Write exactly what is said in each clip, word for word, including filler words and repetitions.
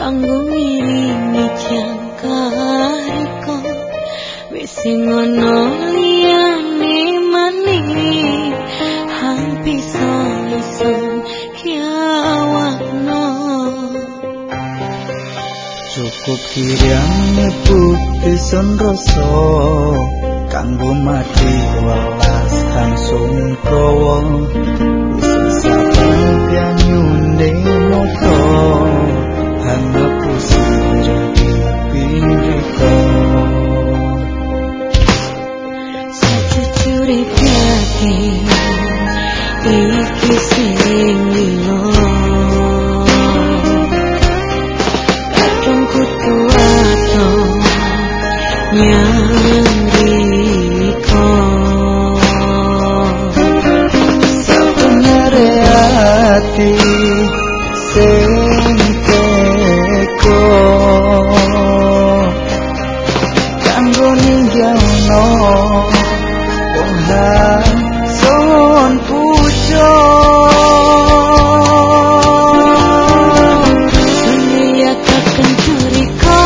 kanggo ngiringi jangkariko wis sing ono liyane maning hang bisa isun kiawakno cukup kirang bukti sun rasa kanggo mati walas langsung kowo wis saben nyunde moto hanga pusing jadi pinriko sajujure piati iki sing lilo kadung kudu ato nyandiko sabenere ati sing teko kanggo ninggauno wong son pujo dunia takkan curiko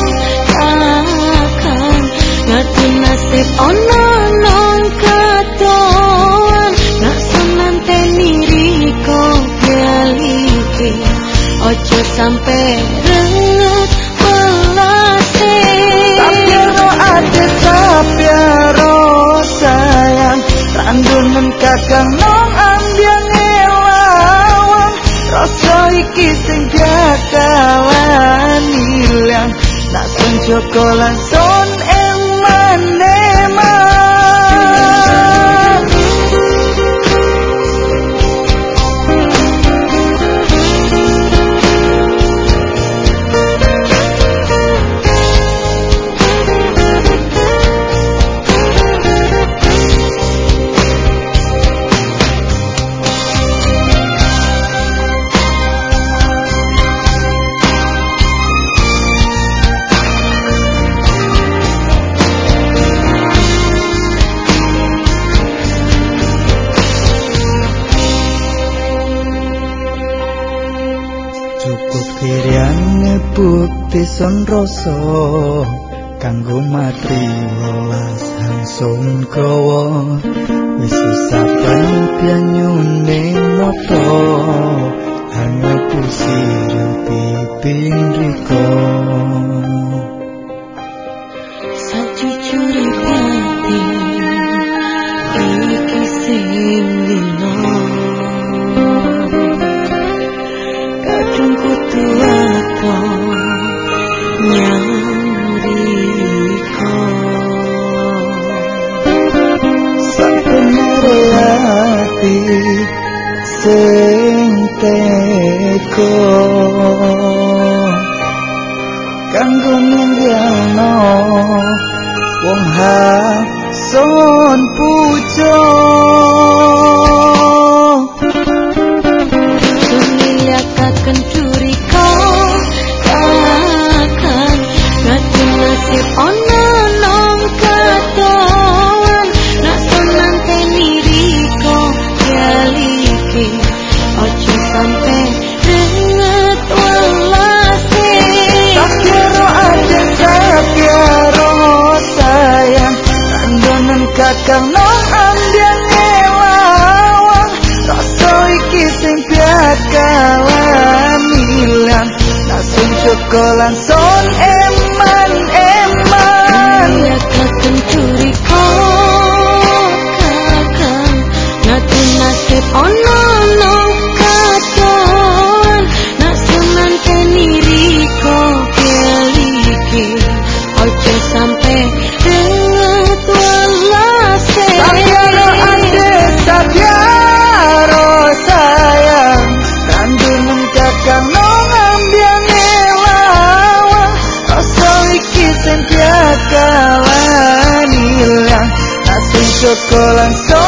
takkan ngatu nasib ono nong katon nak senante niriko bialiki ojo sampai renget melase Sapiero ate sapiero sayang randunan kakang nong ambiane lawang rasa iki sing bakalan ilang nak son jokolan son eman eman cukup kirang bukti son rasa kanggo mati welas langsung kowo wis saben pianyune moto hanya pusir piping riko sajujure piati iki sing lilo kadung kudu ato nyandiko sabenere ati sing teko kanggo ninggauno wong son pujo dunia takkan curiko takkan ngatu nasib ono nong katon nak senante niriko bialiki ojo sampai renget welase sapiero ate sapiero sayang randonan kakang nong ambiane lawang rasa iki sing bakalan ilang langsung cokolan son eman eman dunia takkan curiko kakang ngatu nasib ono nong katon nak senante niriko bialiki ojo sampai renget welase sapiero ate sapiero sayang randunan kakang nong ambiane lawang rasa iki sing bakalan ilang langsung cokolan son